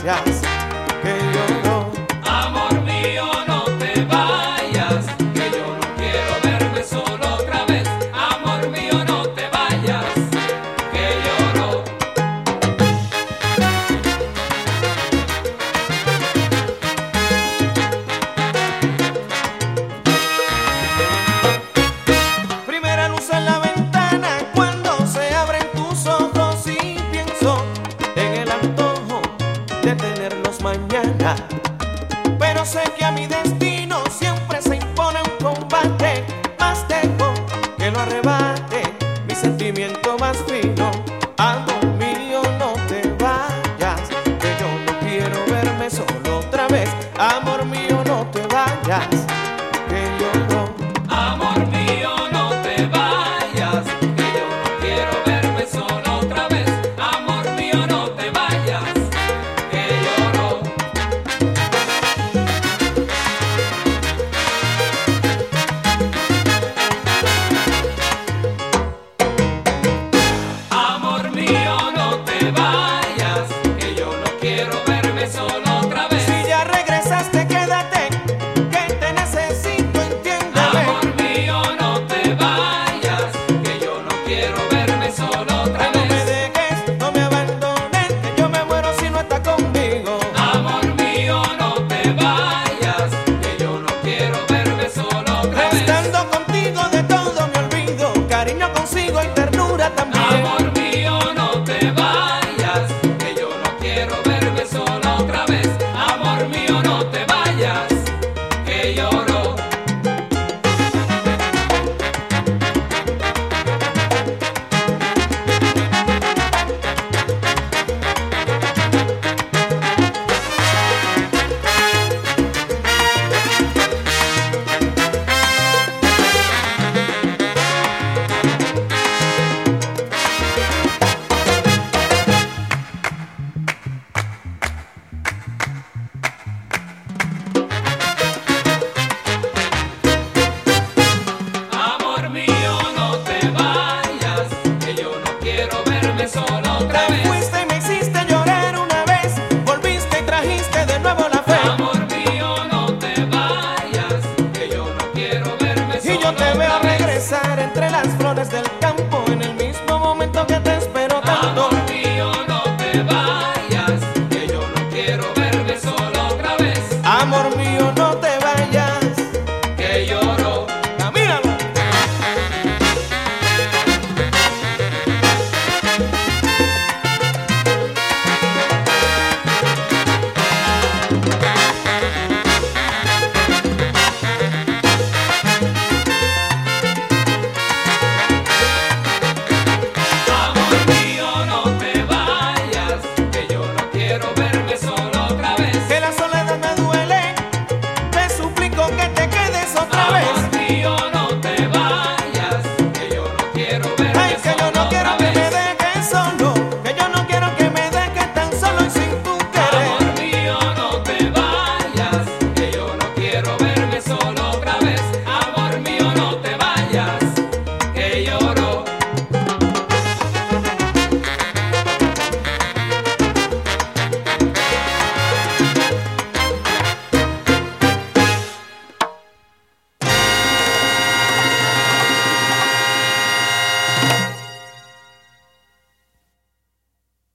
vayas, que yo no. Amor mío, no te vayas, que yo no quiero verme solo otra vez. Amor mío, no te vayas, que yo no. Primera luz en la ventana cuando se abren tus ojos y pienso en el antojo de tenerlos mañana. Pero sé que a mi destino siempre se impone un combate. Más dejo que lo arrebate mi sentimiento más fino. Amor mío, no te vayas, que yo no quiero verme solo otra vez. Amor mío, no te vayas,